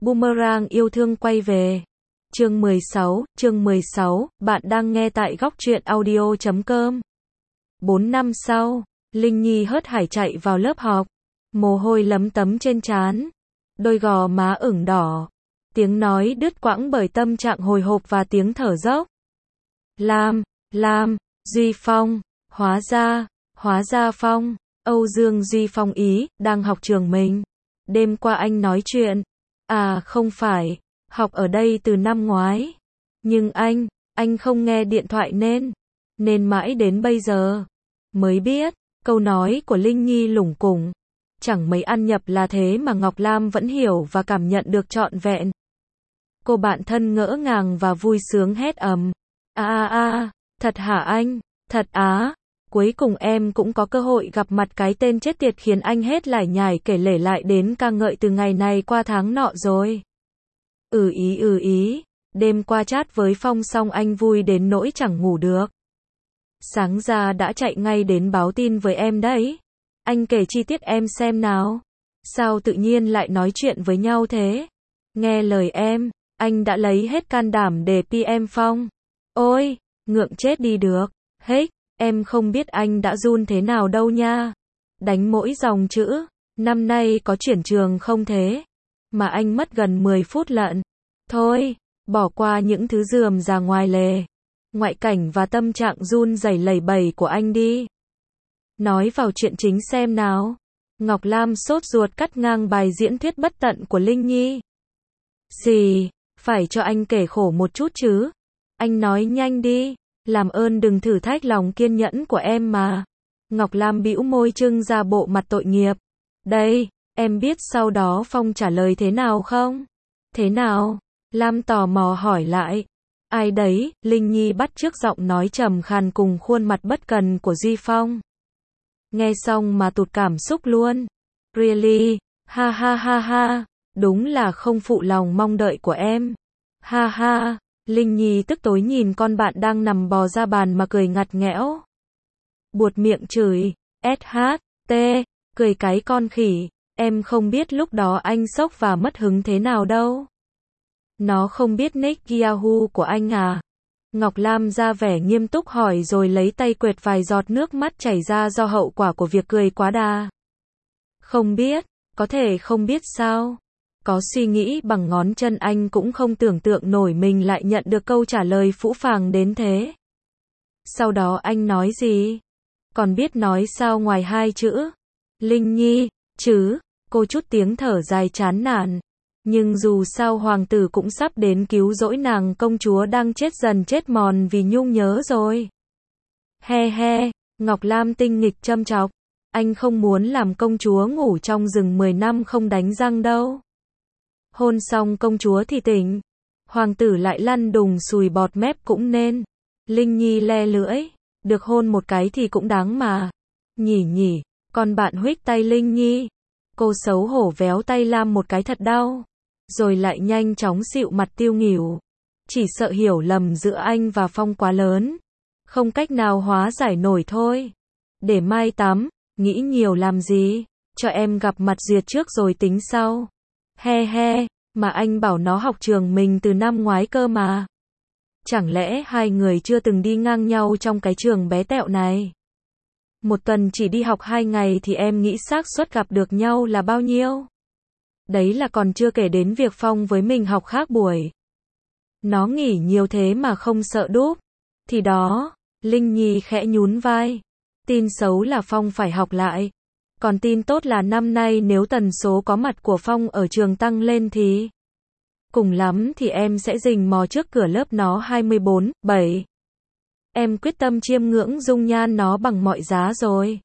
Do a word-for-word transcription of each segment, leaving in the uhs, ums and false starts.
Boomerang yêu thương quay về. Chương mười sáu, chương mười sáu, bạn đang nghe tại góc truyện audio chấm com. Bốn năm sau, Linh Nhi hớt hải chạy vào lớp học. Mồ hôi lấm tấm trên trán. Đôi gò má ửng đỏ. Tiếng nói đứt quãng bởi tâm trạng hồi hộp và tiếng thở dốc. Lam, Lam, Duy Phong, hóa ra, hóa ra Phong, Âu Dương Duy Phong ý, đang học trường mình. Đêm qua anh nói chuyện. À không phải, học ở đây từ năm ngoái. Nhưng anh, anh không nghe điện thoại nên, nên mãi đến bây giờ mới biết. Câu nói của Linh Nhi lủng củng, chẳng mấy ăn nhập là thế mà Ngọc Lam vẫn hiểu và cảm nhận được trọn vẹn. Cô bạn thân ngỡ ngàng và vui sướng hét ầm. A a a, thật hả anh, thật á, cuối cùng em cũng có cơ hội gặp mặt cái tên chết tiệt khiến anh hết lải nhải kể lể lại đến ca ngợi từ ngày này qua tháng nọ rồi. Ừ ý ừ ý, đêm qua chat với Phong xong anh vui đến nỗi chẳng ngủ được. Sáng ra đã chạy ngay đến báo tin với em đấy. Anh kể chi tiết em xem nào. Sao tự nhiên lại nói chuyện với nhau thế? Nghe lời em, anh đã lấy hết can đảm để pê em Phong. Ôi, ngượng chết đi được. Hết, em không biết anh đã run thế nào đâu nha. Đánh mỗi dòng chữ, năm nay có chuyển trường không thế? Mà anh mất gần mười phút lận. Thôi, bỏ qua những thứ rườm rà ngoài lề. Ngoại cảnh và tâm trạng run rẩy lẩy bẩy của anh đi. Nói vào chuyện chính xem nào. Ngọc Lam sốt ruột cắt ngang bài diễn thuyết bất tận của Linh Nhi. Gì, phải cho anh kể khổ một chút chứ. Anh nói nhanh đi, làm ơn đừng thử thách lòng kiên nhẫn của em mà. Ngọc Lam bĩu môi trưng ra bộ mặt tội nghiệp. Đây, em biết sau đó Phong trả lời thế nào không? Thế nào? Lam tò mò hỏi lại. Ai đấy? Linh Nhi bắt chước giọng nói trầm khàn cùng khuôn mặt bất cần của Duy Phong. Nghe xong mà tụt cảm xúc luôn. Really? Ha ha ha ha, đúng là không phụ lòng mong đợi của em. Ha ha, Linh Nhi tức tối nhìn con bạn đang nằm bò ra bàn mà cười ngặt nghẽo. Buột miệng chửi, ét hát tê, cười cái con khỉ, em không biết lúc đó anh sốc và mất hứng thế nào đâu. Nó không biết nick Yahoo của anh à? Ngọc Lam ra vẻ nghiêm túc hỏi rồi lấy tay quệt vài giọt nước mắt chảy ra do hậu quả của việc cười quá đà. Không biết, có thể không biết sao? Có suy nghĩ bằng ngón chân anh cũng không tưởng tượng nổi mình lại nhận được câu trả lời phũ phàng đến thế. Sau đó anh nói gì? Còn biết nói sao ngoài hai chữ? Linh Nhi, chứ, cô chút tiếng thở dài chán nản. Nhưng dù sao hoàng tử cũng sắp đến cứu rỗi nàng công chúa đang chết dần chết mòn vì nhung nhớ rồi. He he, Ngọc Lam tinh nghịch châm chọc. Anh không muốn làm công chúa ngủ trong rừng mười năm không đánh răng đâu. Hôn xong công chúa thì tỉnh. Hoàng tử lại lăn đùng sùi bọt mép cũng nên. Linh Nhi le lưỡi. Được hôn một cái thì cũng đáng mà. Nhỉ nhỉ, con bạn huých tay Linh Nhi. Cô xấu hổ véo tay Lam một cái thật đau. Rồi lại nhanh chóng dịu mặt tiêu nghỉu. Chỉ sợ hiểu lầm giữa anh và Phong quá lớn. Không cách nào hóa giải nổi thôi. Để mai tắm, nghĩ nhiều làm gì, cho em gặp mặt duyệt trước rồi tính sau. He he, mà anh bảo nó học trường mình từ năm ngoái cơ mà. Chẳng lẽ hai người chưa từng đi ngang nhau trong cái trường bé tẹo này? Một tuần chỉ đi học hai ngày thì em nghĩ xác suất gặp được nhau là bao nhiêu? Đấy là còn chưa kể đến việc Phong với mình học khác buổi. Nó nghỉ nhiều thế mà không sợ đúp. Thì đó, Linh Nhi khẽ nhún vai. Tin xấu là Phong phải học lại. Còn tin tốt là năm nay nếu tần số có mặt của Phong ở trường tăng lên thì cùng lắm thì em sẽ rình mò trước cửa lớp nó hai mươi bốn, bảy. Em quyết tâm chiêm ngưỡng dung nhan nó bằng mọi giá rồi.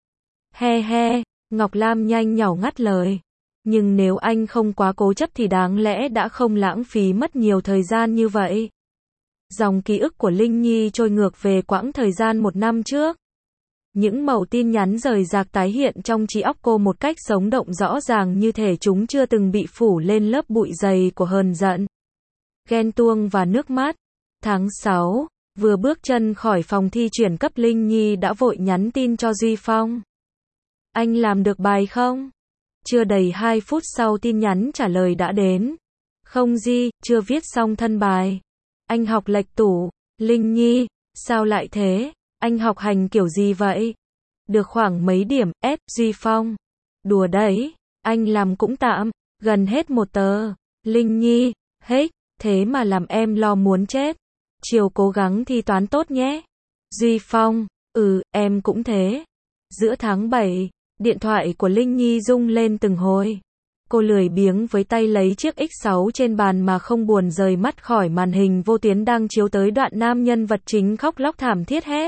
He he, Ngọc Lam nhanh nhỏ ngắt lời. Nhưng nếu anh không quá cố chấp thì đáng lẽ đã không lãng phí mất nhiều thời gian như vậy. Dòng ký ức của Linh Nhi trôi ngược về quãng thời gian một năm trước. Những mẩu tin nhắn rời rạc tái hiện trong trí óc cô một cách sống động rõ ràng như thể chúng chưa từng bị phủ lên lớp bụi dày của hờn giận, ghen tuông và nước mắt. Tháng sáu, vừa bước chân khỏi phòng thi chuyển cấp Linh Nhi đã vội nhắn tin cho Duy Phong. Anh làm được bài không? Chưa đầy hai phút sau tin nhắn trả lời đã đến. Không Di, chưa viết xong thân bài. Anh học lệch tủ. Linh Nhi, sao lại thế? Anh học hành kiểu gì vậy? Được khoảng mấy điểm, S, Duy Phong. Đùa đấy, anh làm cũng tạm, gần hết một tờ. Linh Nhi, hết, thế mà làm em lo muốn chết. Chiều cố gắng thi toán tốt nhé. Duy Phong, ừ, em cũng thế. Giữa tháng bảy, điện thoại của Linh Nhi rung lên từng hồi. Cô lười biếng với tay lấy chiếc X sáu trên bàn mà không buồn rời mắt khỏi màn hình vô tuyến đang chiếu tới đoạn nam nhân vật chính khóc lóc thảm thiết hét.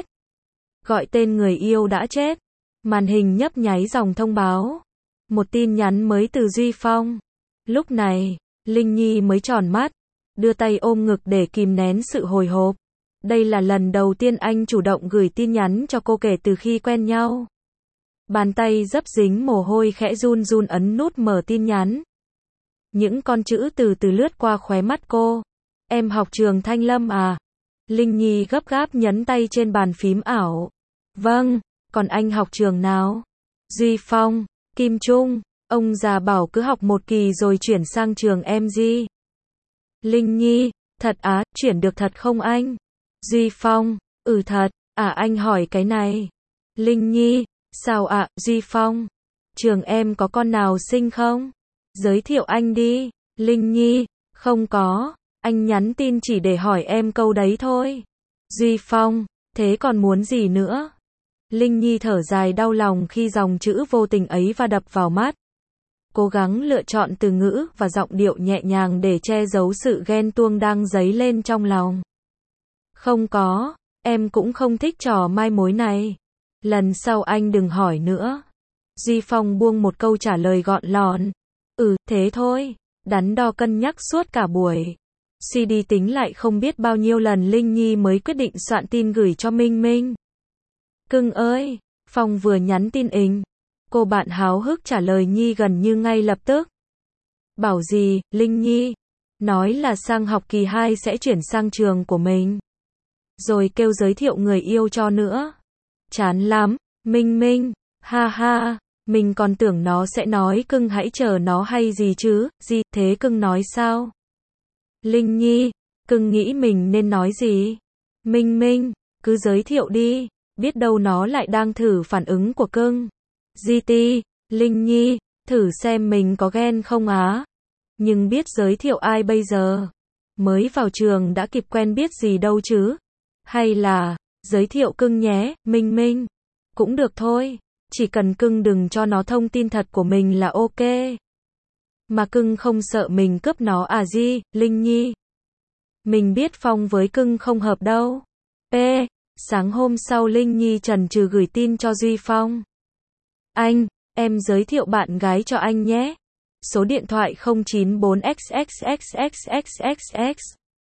Gọi tên người yêu đã chết. Màn hình nhấp nháy dòng thông báo. Một tin nhắn mới từ Duy Phong. Lúc này, Linh Nhi mới tròn mắt, đưa tay ôm ngực để kìm nén sự hồi hộp. Đây là lần đầu tiên anh chủ động gửi tin nhắn cho cô kể từ khi quen nhau. Bàn tay dấp dính mồ hôi khẽ run run ấn nút mở tin nhắn. Những con chữ từ từ lướt qua khóe mắt cô. Em học trường Thanh Lâm à? Linh Nhi gấp gáp nhấn tay trên bàn phím ảo. Vâng, còn anh học trường nào? Duy Phong, Kim Trung, ông già bảo cứ học một kỳ rồi chuyển sang trường em gì? Linh Nhi, thật á, chuyển được thật không anh? Duy Phong, ừ thật, à anh hỏi cái này. Linh Nhi, sao ạ, à, Duy Phong? Trường em có con nào xinh không? Giới thiệu anh đi. Linh Nhi, không có, anh nhắn tin chỉ để hỏi em câu đấy thôi. Duy Phong, thế còn muốn gì nữa? Linh Nhi thở dài đau lòng khi dòng chữ vô tình ấy va đập vào mắt. Cố gắng lựa chọn từ ngữ và giọng điệu nhẹ nhàng để che giấu sự ghen tuông đang dấy lên trong lòng. Không có, em cũng không thích trò mai mối này. Lần sau anh đừng hỏi nữa. Duy Phong buông một câu trả lời gọn lọn. Ừ, thế thôi. Đắn đo cân nhắc suốt cả buổi. Suy đi tính lại không biết bao nhiêu lần Linh Nhi mới quyết định soạn tin gửi cho Minh Minh. Cưng ơi, Phong vừa nhắn tin ình. Cô bạn háo hức trả lời Nhi gần như ngay lập tức. Bảo gì, Linh Nhi? Nói là sang học kỳ hai sẽ chuyển sang trường của mình. Rồi kêu giới thiệu người yêu cho nữa. Chán lắm, Minh Minh, ha ha, mình còn tưởng nó sẽ nói cưng hãy chờ nó hay gì chứ, gì, thế cưng nói sao? Linh Nhi, cưng nghĩ mình nên nói gì? Minh Minh, cứ giới thiệu đi, biết đâu nó lại đang thử phản ứng của cưng. giê tê, Linh Nhi, thử xem mình có ghen không á? Nhưng biết giới thiệu ai bây giờ? Mới vào trường đã kịp quen biết gì đâu chứ? Hay là, giới thiệu cưng nhé, Minh Minh. Cũng được thôi, chỉ cần cưng đừng cho nó thông tin thật của mình là ok. Mà cưng không sợ mình cướp nó à gì, Linh Nhi? Mình biết Phong với cưng không hợp đâu. P. Sáng hôm sau Linh Nhi chần chừ gửi tin cho Duy Phong. Anh, em giới thiệu bạn gái cho anh nhé. Số điện thoại không chín bốn x x x x x x x.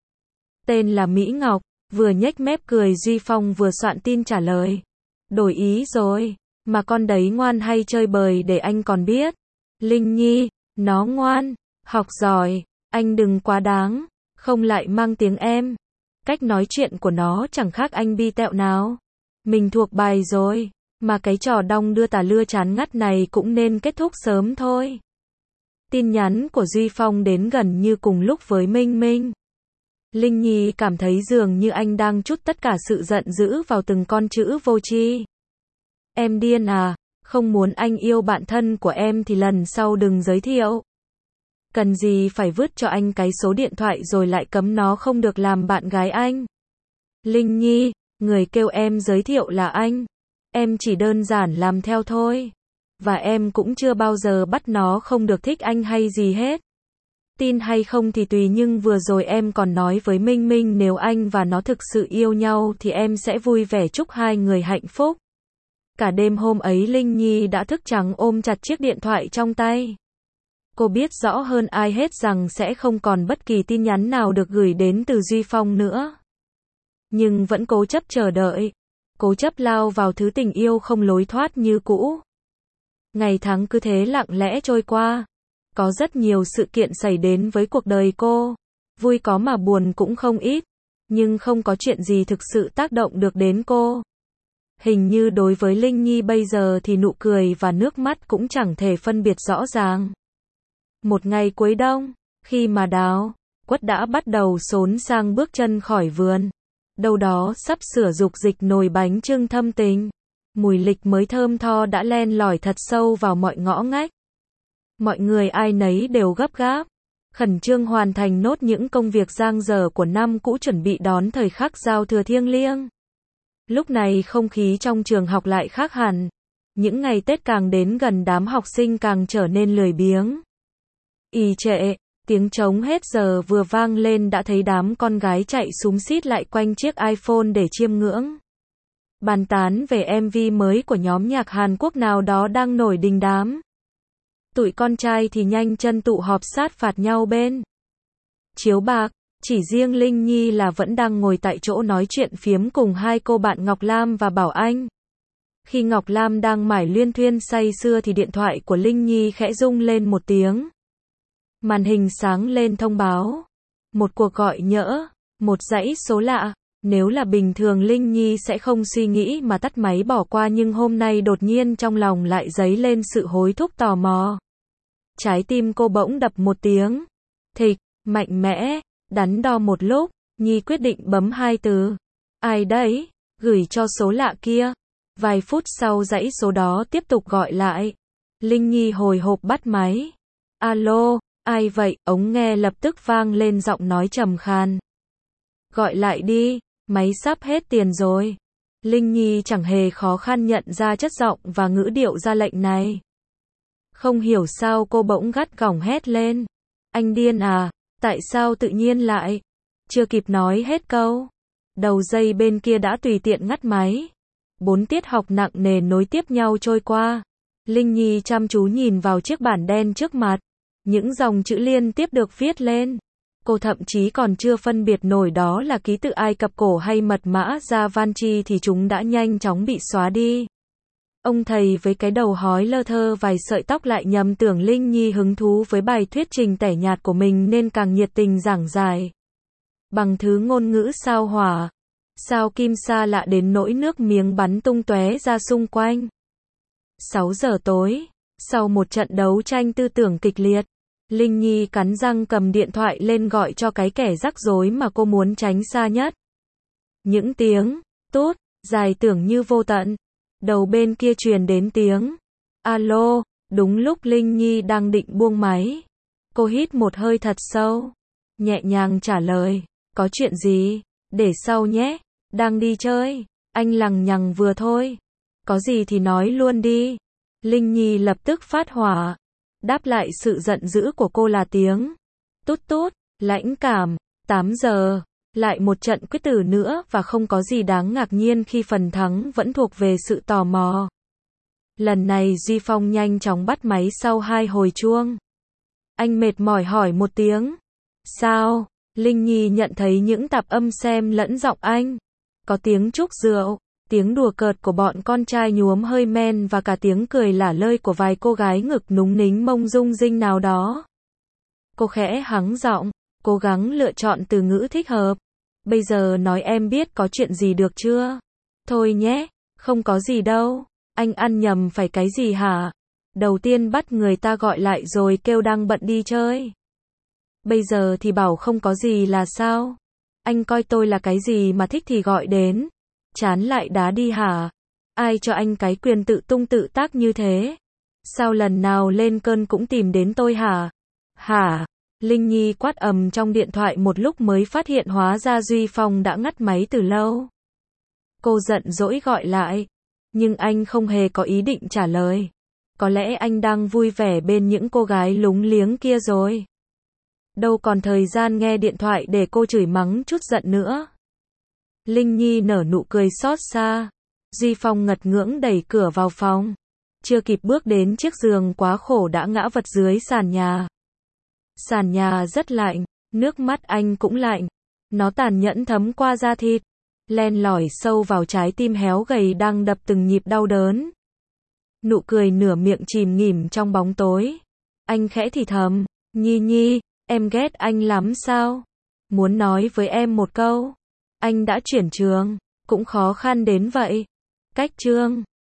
Tên là Mỹ Ngọc. Vừa nhếch mép cười Duy Phong vừa soạn tin trả lời. Đổi ý rồi, mà con đấy ngoan hay chơi bời để anh còn biết. Linh Nhi, nó ngoan, học giỏi, anh đừng quá đáng, không lại mang tiếng em. Cách nói chuyện của nó chẳng khác anh bi tẹo nào. Mình thuộc bài rồi, mà cái trò đong đưa tà lưa chán ngắt này cũng nên kết thúc sớm thôi. Tin nhắn của Duy Phong đến gần như cùng lúc với Minh Minh. Linh Nhi cảm thấy dường như anh đang trút tất cả sự giận dữ vào từng con chữ vô tri. Em điên à, không muốn anh yêu bạn thân của em thì lần sau đừng giới thiệu. Cần gì phải vứt cho anh cái số điện thoại rồi lại cấm nó không được làm bạn gái anh. Linh Nhi, người kêu em giới thiệu là anh. Em chỉ đơn giản làm theo thôi. Và em cũng chưa bao giờ bắt nó không được thích anh hay gì hết. Tin hay không thì tùy, nhưng vừa rồi em còn nói với Minh Minh nếu anh và nó thực sự yêu nhau thì em sẽ vui vẻ chúc hai người hạnh phúc. Cả đêm hôm ấy Linh Nhi đã thức trắng ôm chặt chiếc điện thoại trong tay. Cô biết rõ hơn ai hết rằng sẽ không còn bất kỳ tin nhắn nào được gửi đến từ Duy Phong nữa. Nhưng vẫn cố chấp chờ đợi. Cố chấp lao vào thứ tình yêu không lối thoát như cũ. Ngày tháng cứ thế lặng lẽ trôi qua. Có rất nhiều sự kiện xảy đến với cuộc đời cô. Vui có mà buồn cũng không ít. Nhưng không có chuyện gì thực sự tác động được đến cô. Hình như đối với Linh Nhi bây giờ thì nụ cười và nước mắt cũng chẳng thể phân biệt rõ ràng. Một ngày cuối đông, Khi mà đào, quất đã bắt đầu xốn sang bước chân khỏi vườn. Đâu đó sắp sửa dục dịch nồi bánh chưng thâm tình. Mùi lịch mới thơm tho đã len lỏi thật sâu vào mọi ngõ ngách. Mọi người ai nấy đều gấp gáp, khẩn trương hoàn thành nốt những công việc dang dở của năm cũ, chuẩn bị đón thời khắc giao thừa thiêng liêng. Lúc này không khí trong trường học lại khác hẳn. Những ngày Tết càng đến gần, đám học sinh càng trở nên lười biếng. Ì trệ, tiếng trống hết giờ vừa vang lên đã thấy đám con gái chạy xúm xít lại quanh chiếc iPhone để chiêm ngưỡng. Bàn tán về em vê mới của nhóm nhạc Hàn Quốc nào đó đang nổi đình đám. Tụi con trai thì nhanh chân tụ họp sát phạt nhau bên chiếu bạc, chỉ riêng Linh Nhi là vẫn đang ngồi tại chỗ nói chuyện phiếm cùng hai cô bạn Ngọc Lam và Bảo Anh. Khi Ngọc Lam đang mải luyên thuyên say sưa thì điện thoại của Linh Nhi khẽ rung lên một tiếng. Màn hình sáng lên thông báo. Một cuộc gọi nhỡ, một dãy số lạ. Nếu là bình thường Linh Nhi sẽ không suy nghĩ mà tắt máy bỏ qua, nhưng hôm nay đột nhiên trong lòng lại dấy lên sự hối thúc tò mò. Trái tim cô bỗng đập một tiếng thịch, mạnh mẽ, đắn đo một lúc, Nhi quyết định bấm hai từ. Ai đấy? Gửi cho số lạ kia. Vài phút sau dãy số đó tiếp tục gọi lại. Linh Nhi hồi hộp bắt máy. Alo, ai vậy? Ống nghe lập tức vang lên giọng nói trầm khan. Gọi lại đi, máy sắp hết tiền rồi. Linh Nhi chẳng hề khó khăn nhận ra chất giọng và ngữ điệu ra lệnh này. Không hiểu sao cô bỗng gắt gỏng hét lên. Anh điên à? Tại sao tự nhiên lại? Chưa kịp nói hết câu, đầu dây bên kia đã tùy tiện ngắt máy. Bốn tiết học nặng nề nối tiếp nhau trôi qua. Linh Nhi chăm chú nhìn vào chiếc bảng đen trước mặt. Những dòng chữ liên tiếp được viết lên. Cô thậm chí còn chưa phân biệt nổi đó là ký tự Ai Cập cổ hay mật mã Da Vinci thì chúng đã nhanh chóng bị xóa đi. Ông thầy với cái đầu hói lơ thơ vài sợi tóc lại nhầm tưởng Linh Nhi hứng thú với bài thuyết trình tẻ nhạt của mình nên càng nhiệt tình giảng giải. Bằng thứ ngôn ngữ sao hỏa, sao kim xa lạ đến nỗi nước miếng bắn tung tóe ra xung quanh. sáu giờ tối, sau một trận đấu tranh tư tưởng kịch liệt, Linh Nhi cắn răng cầm điện thoại lên gọi cho cái kẻ rắc rối mà cô muốn tránh xa nhất. Những tiếng tút dài tưởng như vô tận. Đầu bên kia truyền đến tiếng alo. Đúng lúc Linh Nhi đang định buông máy, cô hít một hơi thật sâu, nhẹ nhàng trả lời. Có chuyện gì? Để sau nhé. Đang đi chơi. Anh lằng nhằng vừa thôi. Có gì thì nói luôn đi. Linh Nhi lập tức phát hỏa. Đáp lại sự giận dữ của cô là tiếng tút tút, lãnh cảm. tám giờ. Lại một trận quyết tử nữa và không có gì đáng ngạc nhiên khi phần thắng vẫn thuộc về sự tò mò. Lần này Duy Phong nhanh chóng bắt máy sau hai hồi chuông. Anh mệt mỏi hỏi một tiếng. Sao? Linh Nhi nhận thấy những tạp âm xen lẫn giọng anh. Có tiếng chúc rượu, tiếng đùa cợt của bọn con trai nhuốm hơi men và cả tiếng cười lả lơi của vài cô gái ngực núng nính mông rung rinh nào đó. Cô khẽ hắng giọng, cố gắng lựa chọn từ ngữ thích hợp. Bây giờ nói em biết có chuyện gì được chưa? Thôi nhé, không có gì đâu. Anh ăn nhầm phải cái gì hả? Đầu tiên bắt người ta gọi lại rồi kêu đang bận đi chơi. Bây giờ thì bảo không có gì là sao? Anh coi tôi là cái gì mà thích thì gọi đến. Chán lại đá đi hả? Ai cho anh cái quyền tự tung tự tác như thế? Sao lần nào lên cơn cũng tìm đến tôi hả? Hả? Linh Nhi quát ầm trong điện thoại một lúc mới phát hiện hóa ra Duy Phong đã ngắt máy từ lâu. Cô giận dỗi gọi lại, nhưng anh không hề có ý định trả lời. Có lẽ anh đang vui vẻ bên những cô gái lúng liếng kia rồi. Đâu còn thời gian nghe điện thoại để cô chửi mắng chút giận nữa. Linh Nhi nở nụ cười xót xa. Duy Phong ngật ngưỡng đẩy cửa vào phòng. Chưa kịp bước đến chiếc giường quá khổ đã ngã vật dưới sàn nhà. Sàn nhà rất lạnh, nước mắt anh cũng lạnh. Nó tàn nhẫn thấm qua da thịt, len lỏi sâu vào trái tim héo gầy đang đập từng nhịp đau đớn. Nụ cười nửa miệng chìm nghỉm trong bóng tối. Anh khẽ thì thầm, Nhi Nhi, em ghét anh lắm sao? Muốn nói với em một câu. Anh đã chuyển trường, cũng khó khăn đến vậy. Cách chương